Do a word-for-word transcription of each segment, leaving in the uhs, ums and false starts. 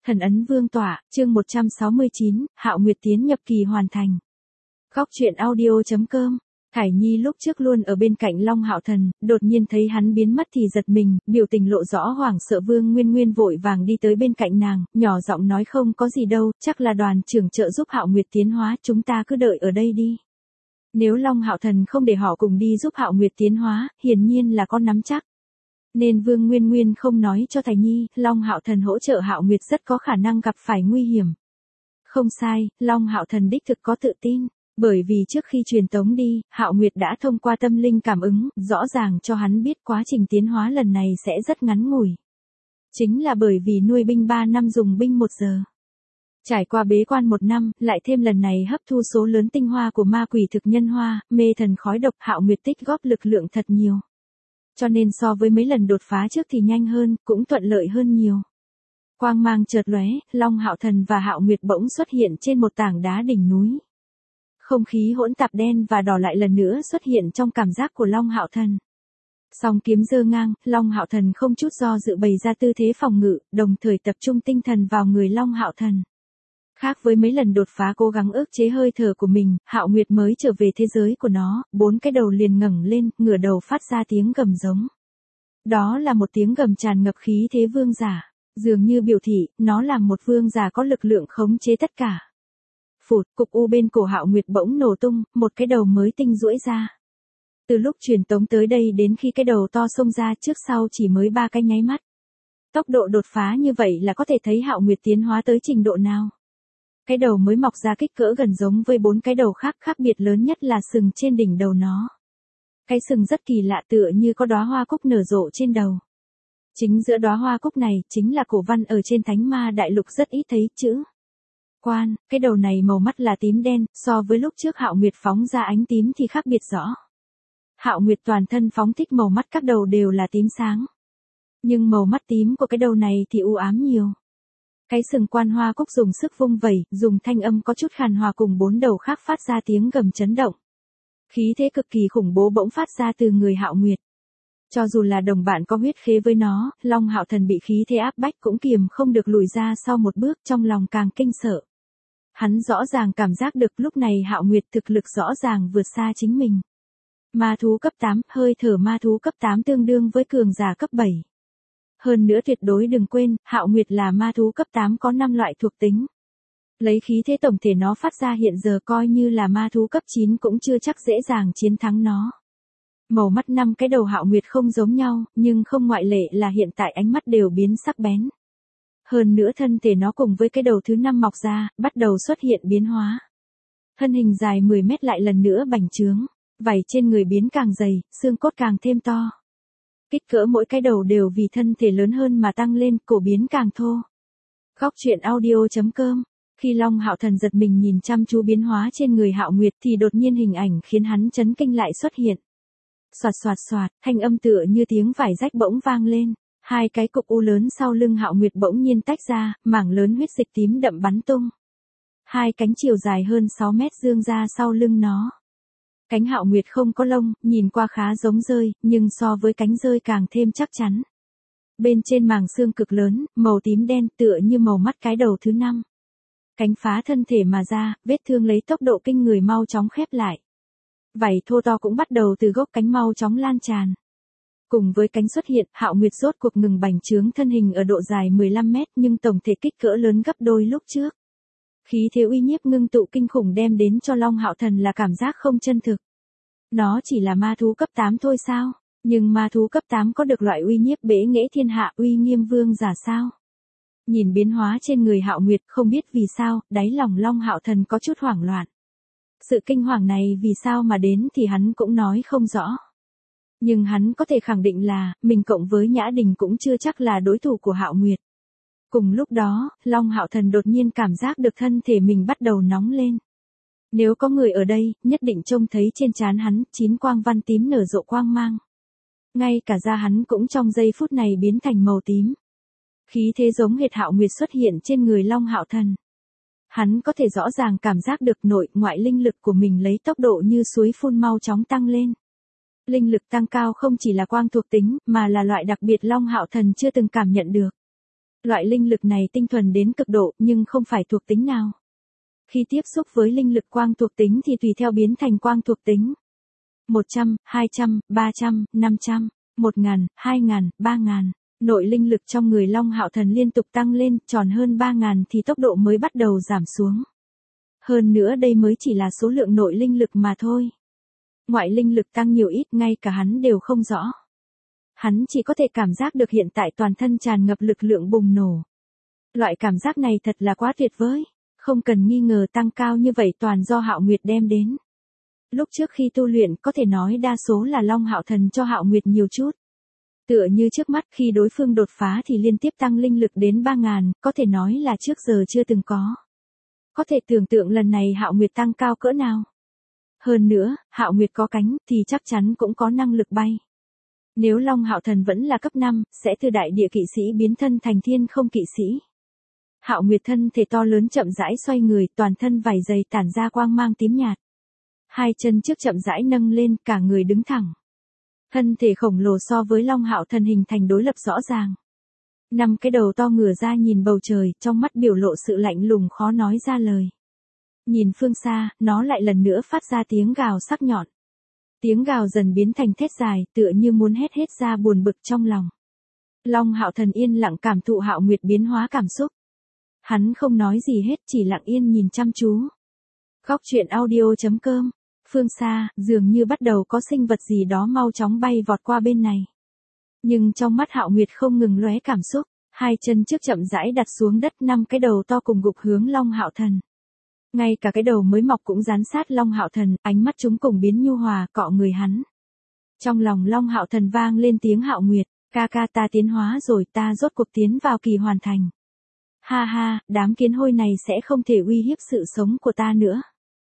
Thần ấn vương tỏa, chương một trăm sáu mươi chín, Hạo Nguyệt tiến nhập kỳ hoàn thành. Góc truyện audio.com. Khải Nhi lúc trước luôn ở bên cạnh Long Hạo Thần, đột nhiên thấy hắn biến mất thì giật mình, biểu tình lộ rõ hoảng sợ. Vương Nguyên Nguyên vội vàng đi tới bên cạnh nàng, nhỏ giọng nói không có gì đâu, chắc là đoàn trưởng trợ giúp Hạo Nguyệt tiến hóa, chúng ta cứ đợi ở đây đi. Nếu Long Hạo Thần không để họ cùng đi giúp Hạo Nguyệt tiến hóa, hiển nhiên là có nắm chắc. Nên Vương Nguyên Nguyên không nói cho Thải Nhi, Long Hạo Thần hỗ trợ Hạo Nguyệt rất có khả năng gặp phải nguy hiểm. Không sai, Long Hạo Thần đích thực có tự tin, bởi vì trước khi truyền tống đi, Hạo Nguyệt đã thông qua tâm linh cảm ứng, rõ ràng cho hắn biết quá trình tiến hóa lần này sẽ rất ngắn ngủi. Chính là bởi vì nuôi binh ba năm dùng binh một giờ. Trải qua bế quan một năm, lại thêm lần này hấp thu số lớn tinh hoa của ma quỷ thực nhân hoa, mê thần khói độc, Hạo Nguyệt tích góp lực lượng thật nhiều. Cho nên so với mấy lần đột phá trước thì nhanh hơn, cũng thuận lợi hơn nhiều. Quang mang chợt lóe, Long Hạo Thần và Hạo Nguyệt bỗng xuất hiện trên một tảng đá đỉnh núi. Không khí hỗn tạp đen và đỏ lại lần nữa xuất hiện trong cảm giác của Long Hạo Thần. Song kiếm giơ ngang, Long Hạo Thần không chút do dự bày ra tư thế phòng ngự, đồng thời tập trung tinh thần vào người Long Hạo Thần. Khác với mấy lần đột phá cố gắng ức chế hơi thở của mình, Hạo Nguyệt mới trở về thế giới của nó, bốn cái đầu liền ngẩng lên, ngửa đầu phát ra tiếng gầm giống. Đó là một tiếng gầm tràn ngập khí thế vương giả, dường như biểu thị, nó là một vương giả có lực lượng khống chế tất cả. Phụt, cục u bên cổ Hạo Nguyệt bỗng nổ tung, một cái đầu mới tinh duỗi ra. Từ lúc truyền tống tới đây đến khi cái đầu to xông ra trước sau chỉ mới ba cái nháy mắt. Tốc độ đột phá như vậy là có thể thấy Hạo Nguyệt tiến hóa tới trình độ nào. Cái đầu mới mọc ra kích cỡ gần giống với bốn cái đầu khác, khác biệt lớn nhất là sừng trên đỉnh đầu nó. Cái sừng rất kỳ lạ tựa như có đóa hoa cúc nở rộ trên đầu. Chính giữa đóa hoa cúc này chính là cổ văn ở trên Thánh Ma Đại Lục rất ít thấy chữ. Quan, cái đầu này màu mắt là tím đen, so với lúc trước Hạo Nguyệt phóng ra ánh tím thì khác biệt rõ. Hạo Nguyệt toàn thân phóng thích màu mắt các đầu đều là tím sáng. Nhưng màu mắt tím của cái đầu này thì u ám nhiều. Cái sừng quan hoa cúc dùng sức vung vẩy, dùng thanh âm có chút khàn hòa cùng bốn đầu khác phát ra tiếng gầm chấn động. Khí thế cực kỳ khủng bố bỗng phát ra từ người Hạo Nguyệt. Cho dù là đồng bạn có huyết khế với nó, Long Hạo Thần bị khí thế áp bách cũng kiềm không được lùi ra sau một bước, trong lòng càng kinh sợ. Hắn rõ ràng cảm giác được lúc này Hạo Nguyệt thực lực rõ ràng vượt xa chính mình. Ma thú cấp tám, hơi thở ma thú cấp tám tương đương với cường giả cấp bảy. Hơn nữa tuyệt đối đừng quên, Hạo Nguyệt là ma thú cấp tám có năm loại thuộc tính. Lấy khí thế tổng thể nó phát ra hiện giờ coi như là ma thú cấp chín cũng chưa chắc dễ dàng chiến thắng nó. Màu mắt năm cái đầu Hạo Nguyệt không giống nhau, nhưng không ngoại lệ là hiện tại ánh mắt đều biến sắc bén. Hơn nữa thân thể nó cùng với cái đầu thứ năm mọc ra, bắt đầu xuất hiện biến hóa. Thân hình dài mười mét lại lần nữa bành trướng, vảy trên người biến càng dày, xương cốt càng thêm to. Kích cỡ mỗi cái đầu đều vì thân thể lớn hơn mà tăng lên, cổ biến càng thô. Góc truyện audio.com. Khi Long Hạo Thần giật mình nhìn chăm chú biến hóa trên người Hạo Nguyệt thì đột nhiên hình ảnh khiến hắn chấn kinh lại xuất hiện. Soạt soạt soạt, thanh âm tựa như tiếng vải rách bỗng vang lên. Hai cái cục u lớn sau lưng Hạo Nguyệt bỗng nhiên tách ra, mảng lớn huyết dịch tím đậm bắn tung. Hai cánh chiều dài hơn sáu mét dương ra sau lưng nó. Cánh Hạo Nguyệt không có lông, nhìn qua khá giống rơi, nhưng so với cánh rơi càng thêm chắc chắn. Bên trên màng xương cực lớn, màu tím đen tựa như màu mắt cái đầu thứ năm. Cánh phá thân thể mà ra, vết thương lấy tốc độ kinh người mau chóng khép lại. Vảy thô to cũng bắt đầu từ gốc cánh mau chóng lan tràn. Cùng với cánh xuất hiện, Hạo Nguyệt rốt cuộc ngừng bành trướng thân hình ở độ dài mười lăm mét nhưng tổng thể kích cỡ lớn gấp đôi lúc trước. Khí thế uy nhiếp ngưng tụ kinh khủng đem đến cho Long Hạo Thần là cảm giác không chân thực. Nó chỉ là ma thú cấp tám thôi sao? Nhưng ma thú cấp tám có được loại uy nhiếp bể nghệ thiên hạ uy nghiêm vương giả sao? Nhìn biến hóa trên người Hạo Nguyệt không biết vì sao, đáy lòng Long Hạo Thần có chút hoảng loạn. Sự kinh hoàng này vì sao mà đến thì hắn cũng nói không rõ. Nhưng hắn có thể khẳng định là, mình cộng với Nhã Đình cũng chưa chắc là đối thủ của Hạo Nguyệt. Cùng lúc đó, Long Hạo Thần đột nhiên cảm giác được thân thể mình bắt đầu nóng lên. Nếu có người ở đây, nhất định trông thấy trên trán hắn, chín quang văn tím nở rộ quang mang. Ngay cả da hắn cũng trong giây phút này biến thành màu tím. Khí thế giống hệt Hạo Nguyệt xuất hiện trên người Long Hạo Thần. Hắn có thể rõ ràng cảm giác được nội ngoại linh lực của mình lấy tốc độ như suối phun mau chóng tăng lên. Linh lực tăng cao không chỉ là quang thuộc tính, mà là loại đặc biệt Long Hạo Thần chưa từng cảm nhận được. Loại linh lực này tinh thuần đến cực độ nhưng không phải thuộc tính nào. Khi tiếp xúc với linh lực quang thuộc tính thì tùy theo biến thành quang thuộc tính. một trăm, hai trăm, ba trăm, năm trăm, một nghìn, hai nghìn, ba nghìn. Nội linh lực trong người Long Hạo Thần liên tục tăng lên, tròn hơn ba nghìn thì tốc độ mới bắt đầu giảm xuống. Hơn nữa đây mới chỉ là số lượng nội linh lực mà thôi. Ngoại linh lực tăng nhiều ít ngay cả hắn đều không rõ. Hắn chỉ có thể cảm giác được hiện tại toàn thân tràn ngập lực lượng bùng nổ. Loại cảm giác này thật là quá tuyệt vời. Không cần nghi ngờ tăng cao như vậy toàn do Hạo Nguyệt đem đến. Lúc trước khi tu luyện có thể nói đa số là Long Hạo Thần cho Hạo Nguyệt nhiều chút. Tựa như trước mắt khi đối phương đột phá thì liên tiếp tăng linh lực đến ba nghìn, có thể nói là trước giờ chưa từng có. Có thể tưởng tượng lần này Hạo Nguyệt tăng cao cỡ nào. Hơn nữa, Hạo Nguyệt có cánh thì chắc chắn cũng có năng lực bay. Nếu Long Hạo Thần vẫn là cấp năm, sẽ từ đại địa kỵ sĩ biến thân thành thiên không kỵ sĩ. Hạo Nguyệt thân thể to lớn chậm rãi xoay người, toàn thân vảy dày tản ra quang mang tím nhạt. Hai chân trước chậm rãi nâng lên, cả người đứng thẳng. Thân thể khổng lồ so với Long Hạo Thần hình thành đối lập rõ ràng. Năm cái đầu to ngửa ra nhìn bầu trời, trong mắt biểu lộ sự lạnh lùng khó nói ra lời. Nhìn phương xa, nó lại lần nữa phát ra tiếng gào sắc nhọn. Tiếng gào dần biến thành thét dài, tựa như muốn hét hết ra buồn bực trong lòng. Long Hạo Thần yên lặng cảm thụ Hạo Nguyệt biến hóa cảm xúc. Hắn không nói gì hết, chỉ lặng yên nhìn chăm chú. Góc truyện audio chấm com. Phương xa, dường như bắt đầu có sinh vật gì đó mau chóng bay vọt qua bên này. Nhưng trong mắt Hạo Nguyệt không ngừng lóe cảm xúc, hai chân trước chậm rãi đặt xuống đất, năm cái đầu to cùng gục hướng Long Hạo Thần. Ngay cả cái đầu mới mọc cũng dán sát Long Hạo Thần, ánh mắt chúng cùng biến nhu hòa cọ người hắn. Trong lòng Long Hạo Thần vang lên tiếng Hạo Nguyệt, ca ca ta tiến hóa rồi, ta rốt cuộc tiến vào kỳ hoàn thành. Ha ha, đám kiến hôi này sẽ không thể uy hiếp sự sống của ta nữa.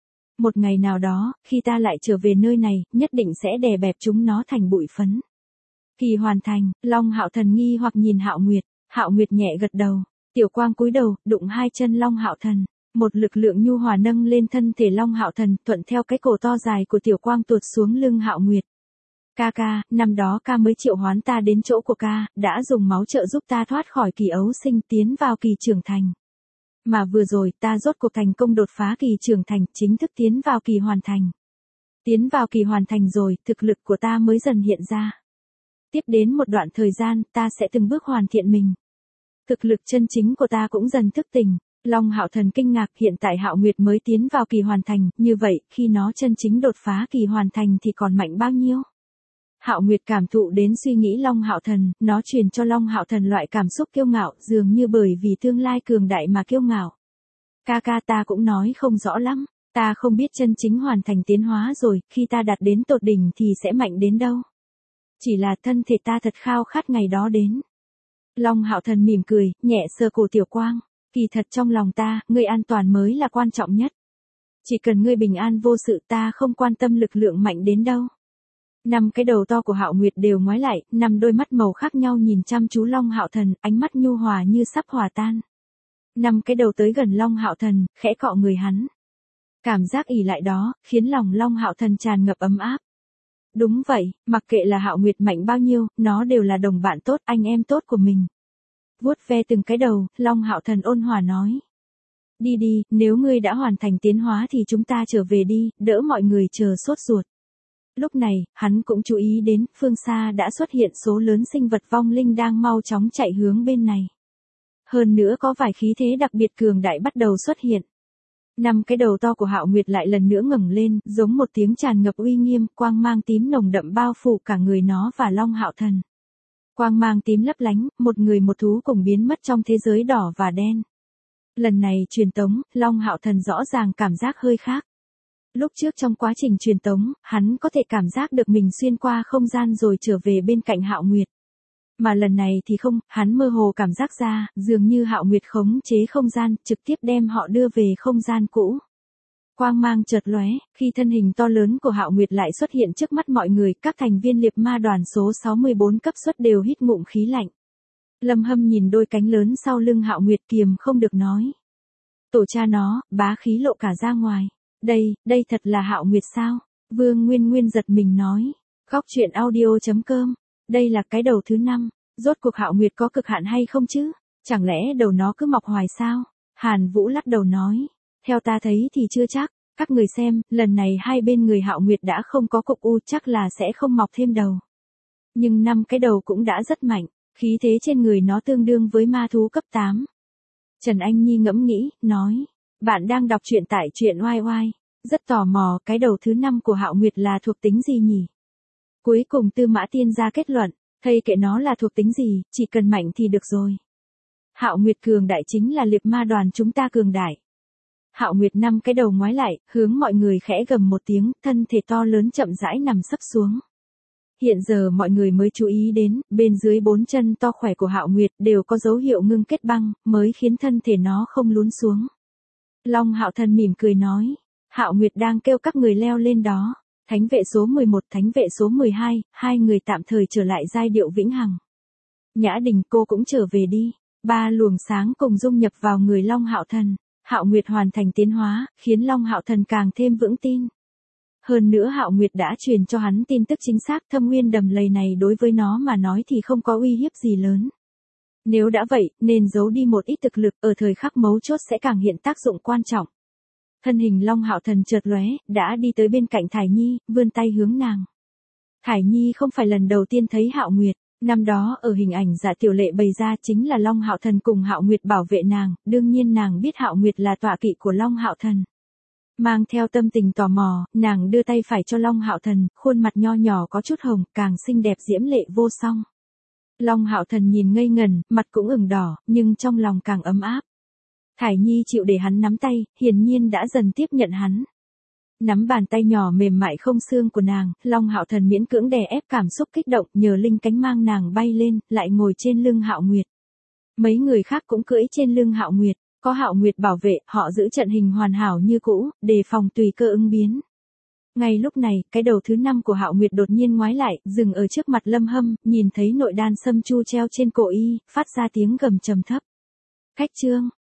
Một ngày nào đó, khi ta lại trở về nơi này, nhất định sẽ đè bẹp chúng nó thành bụi phấn. Kỳ hoàn thành, Long Hạo Thần nghi hoặc nhìn Hạo Nguyệt, Hạo Nguyệt nhẹ gật đầu, tiểu quang cúi đầu, đụng hai chân Long Hạo Thần, một lực lượng nhu hòa nâng lên thân thể Long Hạo Thần, thuận theo cái cổ to dài của tiểu quang tuột xuống lưng Hạo Nguyệt. Ca ca, năm đó ca mới triệu hoán ta đến chỗ của ca, đã dùng máu trợ giúp ta thoát khỏi kỳ ấu sinh tiến vào kỳ trưởng thành. Mà vừa rồi ta rốt cuộc thành công đột phá kỳ trưởng thành, chính thức tiến vào kỳ hoàn thành. Tiến vào kỳ hoàn thành rồi, thực lực của ta mới dần hiện ra. Tiếp đến một đoạn thời gian, ta sẽ từng bước hoàn thiện mình. Thực lực chân chính của ta cũng dần thức tỉnh. Long Hạo Thần kinh ngạc, hiện tại Hạo Nguyệt mới tiến vào kỳ hoàn thành, như vậy, khi nó chân chính đột phá kỳ hoàn thành thì còn mạnh bao nhiêu? Hạo Nguyệt cảm thụ đến suy nghĩ Long Hạo Thần, nó truyền cho Long Hạo Thần loại cảm xúc kiêu ngạo, dường như bởi vì tương lai cường đại mà kiêu ngạo. Ca ca ta cũng nói không rõ lắm, ta không biết chân chính hoàn thành tiến hóa rồi, khi ta đạt đến tột đỉnh thì sẽ mạnh đến đâu. Chỉ là thân thể ta thật khao khát ngày đó đến. Long Hạo Thần mỉm cười, nhẹ sờ cổ tiểu quang, kỳ thật trong lòng ta, ngươi an toàn mới là quan trọng nhất. Chỉ cần ngươi bình an vô sự, ta không quan tâm lực lượng mạnh đến đâu. Năm cái đầu to của Hạo Nguyệt đều ngoái lại, năm đôi mắt màu khác nhau nhìn chăm chú Long Hạo Thần, ánh mắt nhu hòa như sắp hòa tan. Năm cái đầu tới gần Long Hạo Thần, khẽ cọ người hắn. Cảm giác ỉ lại đó, khiến lòng Long Hạo Thần tràn ngập ấm áp. Đúng vậy, mặc kệ là Hạo Nguyệt mạnh bao nhiêu, nó đều là đồng bạn tốt, anh em tốt của mình. Vuốt ve từng cái đầu, Long Hạo Thần ôn hòa nói. Đi đi, nếu ngươi đã hoàn thành tiến hóa thì chúng ta trở về đi, đỡ mọi người chờ sốt ruột. Lúc này, hắn cũng chú ý đến, phương xa đã xuất hiện số lớn sinh vật vong linh đang mau chóng chạy hướng bên này. Hơn nữa có vài khí thế đặc biệt cường đại bắt đầu xuất hiện. Năm cái đầu to của Hạo Nguyệt lại lần nữa ngẩng lên, giống một tiếng tràn ngập uy nghiêm, quang mang tím nồng đậm bao phủ cả người nó và Long Hạo Thần. Quang mang tím lấp lánh, một người một thú cùng biến mất trong thế giới đỏ và đen. Lần này truyền tống, Long Hạo Thần rõ ràng cảm giác hơi khác. Lúc trước trong quá trình truyền tống, hắn có thể cảm giác được mình xuyên qua không gian rồi trở về bên cạnh Hạo Nguyệt. Mà lần này thì không, hắn mơ hồ cảm giác ra, dường như Hạo Nguyệt khống chế không gian, trực tiếp đem họ đưa về không gian cũ. Quang mang chợt lóe, khi thân hình to lớn của Hạo Nguyệt lại xuất hiện trước mắt mọi người, các thành viên liệp ma đoàn số sáu mươi bốn cấp suất đều hít ngụm khí lạnh. Lâm Hâm nhìn đôi cánh lớn sau lưng Hạo Nguyệt kiềm không được nói. Tổ cha nó, bá khí lộ cả ra ngoài. Đây, đây thật là Hạo Nguyệt sao? Vương Nguyên Nguyên giật mình nói. Góc truyện audio chấm com. Đây là cái đầu thứ năm. Rốt cuộc Hạo Nguyệt có cực hạn hay không chứ? Chẳng lẽ đầu nó cứ mọc hoài sao? Hàn Vũ lắc đầu nói. Theo ta thấy thì chưa chắc, các người xem, lần này hai bên người Hạo Nguyệt đã không có cục u chắc là sẽ không mọc thêm đầu. Nhưng năm cái đầu cũng đã rất mạnh, khí thế trên người nó tương đương với ma thú cấp tám. Trần Anh Nhi ngẫm nghĩ, nói. Bạn đang đọc truyện tại truyện oai oai. Rất tò mò cái đầu thứ năm của Hạo Nguyệt là thuộc tính gì nhỉ? Cuối cùng Tư Mã Tiên ra kết luận, thây kệ nó là thuộc tính gì, chỉ cần mạnh thì được rồi. Hạo Nguyệt cường đại chính là liệp ma đoàn chúng ta cường đại. Hạo Nguyệt năm cái đầu ngoái lại, hướng mọi người khẽ gầm một tiếng, thân thể to lớn chậm rãi nằm sấp xuống. Hiện giờ mọi người mới chú ý đến, bên dưới bốn chân to khỏe của Hạo Nguyệt đều có dấu hiệu ngưng kết băng, mới khiến thân thể nó không lún xuống. Long Hạo Thần mỉm cười nói, Hạo Nguyệt đang kêu các người leo lên đó. Thánh vệ số mười một, thánh vệ số mười hai, hai người tạm thời trở lại giai điệu vĩnh hằng. Nhã Đình cô cũng trở về đi. Ba luồng sáng cùng dung nhập vào người Long Hạo Thần. Hạo Nguyệt hoàn thành tiến hóa, khiến Long Hạo Thần càng thêm vững tin. Hơn nữa Hạo Nguyệt đã truyền cho hắn tin tức chính xác, thâm nguyên đầm lầy này đối với nó mà nói thì không có uy hiếp gì lớn. Nếu đã vậy, nên giấu đi một ít thực lực, ở thời khắc mấu chốt sẽ càng hiện tác dụng quan trọng. Thân hình Long Hạo Thần chợt lóe, đã đi tới bên cạnh Thải Nhi, vươn tay hướng nàng. Thải Nhi không phải lần đầu tiên thấy Hạo Nguyệt, năm đó ở hình ảnh Dạ Tiểu Lệ bày ra chính là Long Hạo Thần cùng Hạo Nguyệt bảo vệ nàng, đương nhiên nàng biết Hạo Nguyệt là tọa kỵ của Long Hạo Thần. Mang theo tâm tình tò mò, nàng đưa tay phải cho Long Hạo Thần, khuôn mặt nho nhỏ có chút hồng, càng xinh đẹp diễm lệ vô song. Long Hạo Thần nhìn ngây ngần, mặt cũng ửng đỏ, nhưng trong lòng càng ấm áp. Thải Nhi chịu để hắn nắm tay, hiển nhiên đã dần tiếp nhận hắn. Nắm bàn tay nhỏ mềm mại không xương của nàng, Long Hạo Thần miễn cưỡng đè ép cảm xúc kích động, nhờ linh cánh mang nàng bay lên, lại ngồi trên lưng Hạo Nguyệt. Mấy người khác cũng cưỡi trên lưng Hạo Nguyệt, có Hạo Nguyệt bảo vệ, họ giữ trận hình hoàn hảo như cũ, đề phòng tùy cơ ứng biến. Ngay lúc này, cái đầu thứ năm của Hạo Nguyệt đột nhiên ngoái lại, dừng ở trước mặt Lâm Hâm, nhìn thấy nội đan sâm chu treo trên cổ y, phát ra tiếng gầm trầm thấp. Khách trương,